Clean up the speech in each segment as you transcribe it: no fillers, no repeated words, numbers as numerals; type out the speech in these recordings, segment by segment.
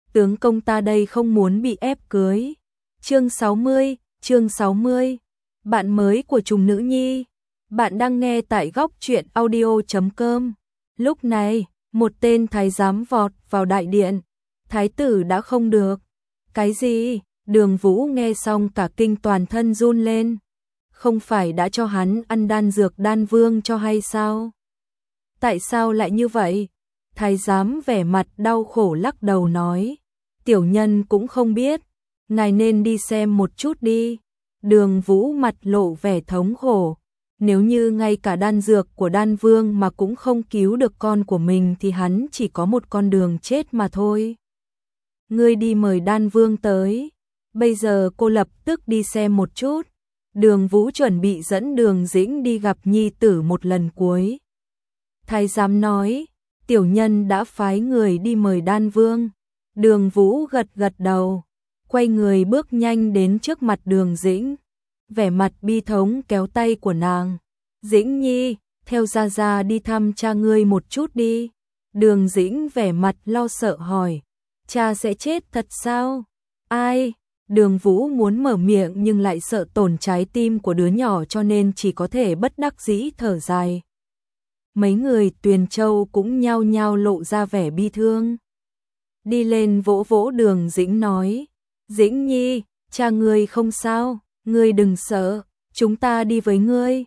tướng công ta đây không muốn bị ép cưới. Chương 60, bạn mới của Trùng Nữ Nhi. Bạn đang nghe tại góc truyện audio.com. Lúc này, một tên thái giám vọt vào đại điện. Thái tử đã không được. Cái gì? Đường Vũ nghe xong cả kinh toàn thân run lên. Không phải đã cho hắn ăn đan dược đan vương cho hay sao? Tại sao lại như vậy? Thái giám vẻ mặt đau khổ lắc đầu nói. Tiểu nhân cũng không biết. Ngài nên đi xem một chút đi. Đường Vũ mặt lộ vẻ thống khổ. Nếu như ngay cả đan dược của đan vương mà cũng không cứu được con của mình thì hắn chỉ có một con đường chết mà thôi. Ngươi đi mời đan vương tới. Bây giờ cô lập tức đi xem một chút. Đường Vũ chuẩn bị dẫn Đường Dĩnh đi gặp nhi tử một lần cuối. Thái giám nói, tiểu nhân đã phái người đi mời đan vương. Đường Vũ gật gật đầu, quay người bước nhanh đến trước mặt Đường Dĩnh. Vẻ mặt bi thống kéo tay của nàng. Dĩnh Nhi, theo gia gia đi thăm cha ngươi một chút đi. Đường Dĩnh vẻ mặt lo sợ hỏi, cha sẽ chết thật sao? Ai? Đường Vũ muốn mở miệng nhưng lại sợ tổn trái tim của đứa nhỏ cho nên chỉ có thể bất đắc dĩ thở dài. Mấy người Tuyền Châu cũng nhao nhao lộ ra vẻ bi thương. Đi lên vỗ vỗ Đường Dĩnh nói, Dĩnh Nhi, cha ngươi không sao, ngươi đừng sợ, chúng ta đi với ngươi.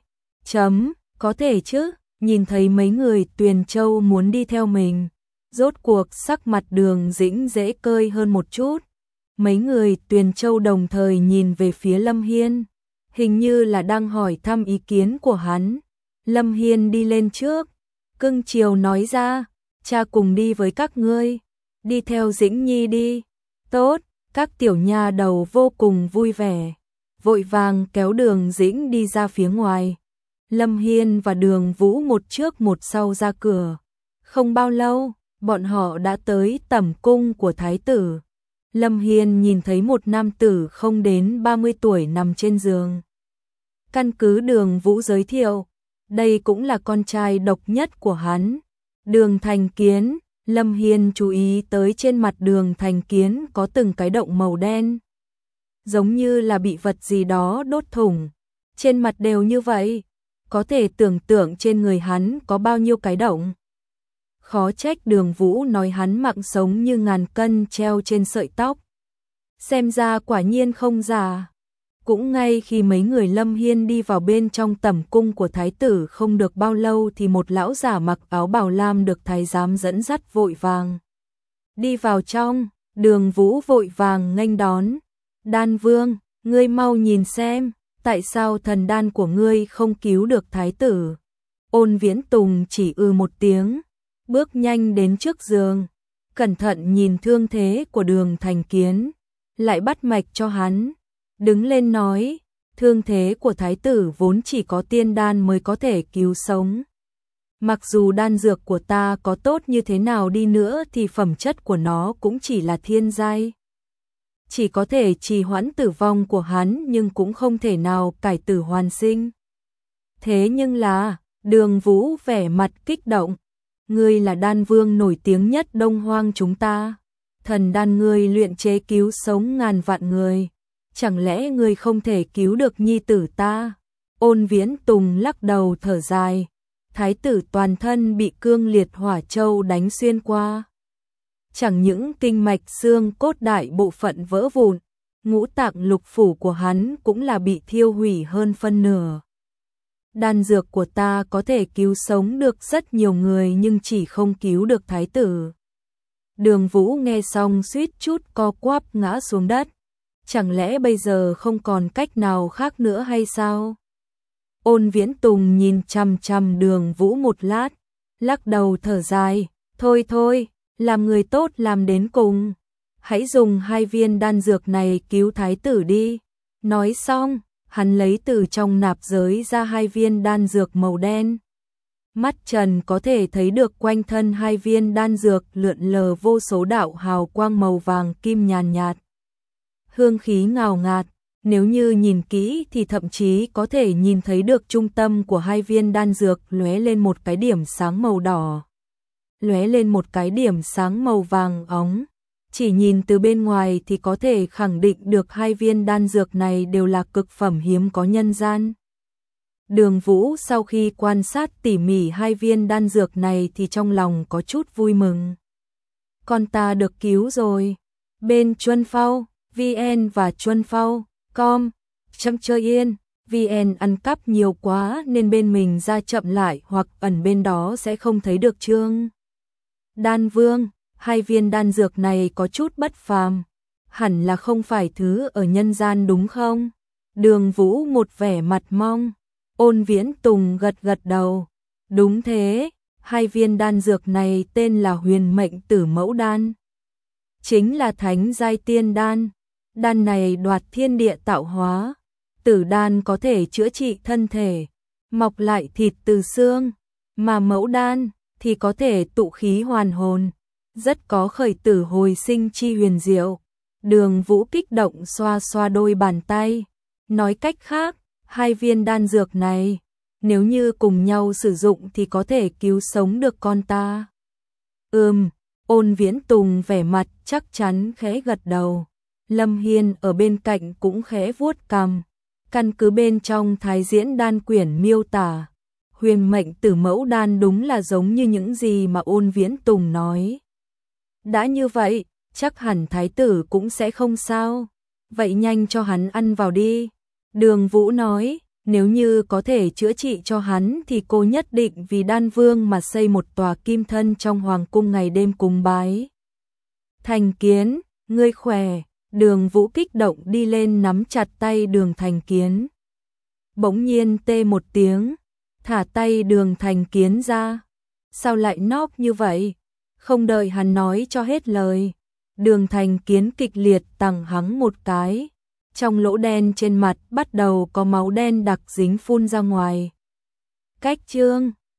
Có thể chứ, nhìn thấy mấy người Tuyền Châu muốn đi theo mình. Rốt cuộc sắc mặt Đường Dĩnh dễ cơi hơn một chút. Mấy người Tuyền Châu đồng thời nhìn về phía Lâm Hiên, hình như là đang hỏi thăm ý kiến của hắn. Lâm Hiên đi lên trước, cưng chiều nói ra, cha cùng đi với các ngươi, đi theo Dĩnh Nhi đi. Tốt, các tiểu nha đầu vô cùng vui vẻ, vội vàng kéo Đường Dĩnh đi ra phía ngoài. Lâm Hiên và Đường Vũ một trước một sau ra cửa. Không bao lâu, bọn họ đã tới tẩm cung của thái tử. Lâm Hiên nhìn thấy một nam tử không đến 30 tuổi nằm trên giường. Căn cứ Đường Vũ giới thiệu, đây cũng là con trai độc nhất của hắn. Đường Thành Kiến. Lâm Hiên chú ý tới trên mặt Đường Thành Kiến có từng cái động màu đen, giống như là bị vật gì đó đốt thủng. Trên mặt đều như vậy, có thể tưởng tượng trên người hắn có bao nhiêu cái động. Khó trách Đường Vũ nói hắn mạng sống như ngàn cân treo trên sợi tóc. Xem ra quả nhiên không giả. Cũng ngay khi mấy người Lâm Hiên đi vào bên trong tẩm cung của thái tử không được bao lâu thì một lão giả mặc áo bào lam được thái giám dẫn dắt vội vàng đi vào trong. Đường Vũ vội vàng nghênh đón. Đan vương, ngươi mau nhìn xem, tại sao thần đan của ngươi không cứu được thái tử? Ôn Viễn Tùng chỉ một tiếng, bước nhanh đến trước giường, cẩn thận nhìn thương thế của Đường Thành Kiến, lại bắt mạch cho hắn. Đứng lên nói, thương thế của thái tử vốn chỉ có tiên đan mới có thể cứu sống. Mặc dù đan dược của ta có tốt như thế nào đi nữa thì phẩm chất của nó cũng chỉ là thiên giai. Chỉ có thể trì hoãn tử vong của hắn nhưng cũng không thể nào cải tử hoàn sinh. Thế nhưng là, Đường Vũ vẻ mặt kích động. Ngươi là đan vương nổi tiếng nhất Đông Hoang chúng ta. Thần đan ngươi luyện chế cứu sống ngàn vạn người. Chẳng lẽ ngươi không thể cứu được nhi tử ta? Ôn Viễn Tùng lắc đầu thở dài. Thái tử toàn thân bị cương liệt hỏa châu đánh xuyên qua. Chẳng những kinh mạch xương cốt đại bộ phận vỡ vụn, ngũ tạng lục phủ của hắn cũng là bị thiêu hủy hơn phân nửa. Đan dược của ta có thể cứu sống được rất nhiều người nhưng chỉ không cứu được thái tử. Đường Vũ nghe xong suýt chút co quắp ngã xuống đất. Chẳng lẽ bây giờ không còn cách nào khác nữa hay sao? Ôn Viễn Tùng nhìn chằm chằm Đường Vũ một lát, lắc đầu thở dài, thôi thôi, làm người tốt làm đến cùng. Hãy dùng 2 viên đan dược này cứu thái tử đi. Nói xong, hắn lấy từ trong nạp giới ra 2 viên đan dược màu đen. Mắt Trần có thể thấy được quanh thân 2 viên đan dược lượn lờ vô số đạo hào quang màu vàng kim nhàn nhạt. Hương khí ngào ngạt, nếu như nhìn kỹ thì thậm chí có thể nhìn thấy được trung tâm của 2 viên đan dược lóe lên một cái điểm sáng màu đỏ. Lóe lên một cái điểm sáng màu vàng óng. Chỉ nhìn từ bên ngoài thì có thể khẳng định được hai viên đan dược này đều là cực phẩm hiếm có nhân gian. Đường Vũ sau khi quan sát tỉ mỉ hai viên đan dược này thì trong lòng có chút vui mừng. Con ta được cứu rồi. Bên Chuân Phao, VN và Chuân Phao, com, chăm chơi yên, VN ăn cắp nhiều quá nên bên mình ra chậm lại hoặc ẩn bên đó sẽ không thấy được chương. Đan Vương, hai viên đan dược này có chút bất phàm, hẳn là không phải thứ ở nhân gian đúng không? Đường Vũ một vẻ mặt mong. Ôn Viễn Tùng gật gật đầu. Đúng thế, hai viên đan dược này tên là Huyền Mệnh Tử Mẫu Đan. Chính là thánh giai tiên đan. Đan này đoạt thiên địa tạo hóa. Tử đan có thể chữa trị thân thể, mọc lại thịt từ xương, mà mẫu đan thì có thể tụ khí hoàn hồn, rất có khởi tử hồi sinh chi huyền diệu. Đường Vũ kích động xoa xoa đôi bàn tay, nói cách khác, hai viên đan dược này, nếu như cùng nhau sử dụng thì có thể cứu sống được con ta. Ôn Viễn Tùng vẻ mặt chắc chắn khẽ gật đầu. Lâm Hiên ở bên cạnh cũng khẽ vuốt cằm. Căn cứ bên trong Thái Diễn Đan quyển miêu tả, Huyền Mệnh Tử Mẫu Đan đúng là giống như những gì mà Ôn Viễn Tùng nói. Đã như vậy, chắc hẳn thái tử cũng sẽ không sao. Vậy nhanh cho hắn ăn vào đi. Đường Vũ nói, nếu như có thể chữa trị cho hắn thì cô nhất định vì Đan Vương mà xây một tòa kim thân trong hoàng cung ngày đêm cúng bái. Thành Kiến, ngươi khỏe. Đường Vũ kích động đi lên nắm chặt tay Đường Thành Kiến. Bỗng nhiên tê một tiếng, thả tay Đường Thành Kiến ra. Sao lại nóp như vậy? Không đợi hắn nói cho hết lời. Đường Thành Kiến kịch liệt tằng hắng một cái. Trong lỗ đen trên mặt bắt đầu có máu đen đặc dính phun ra ngoài. Cách chương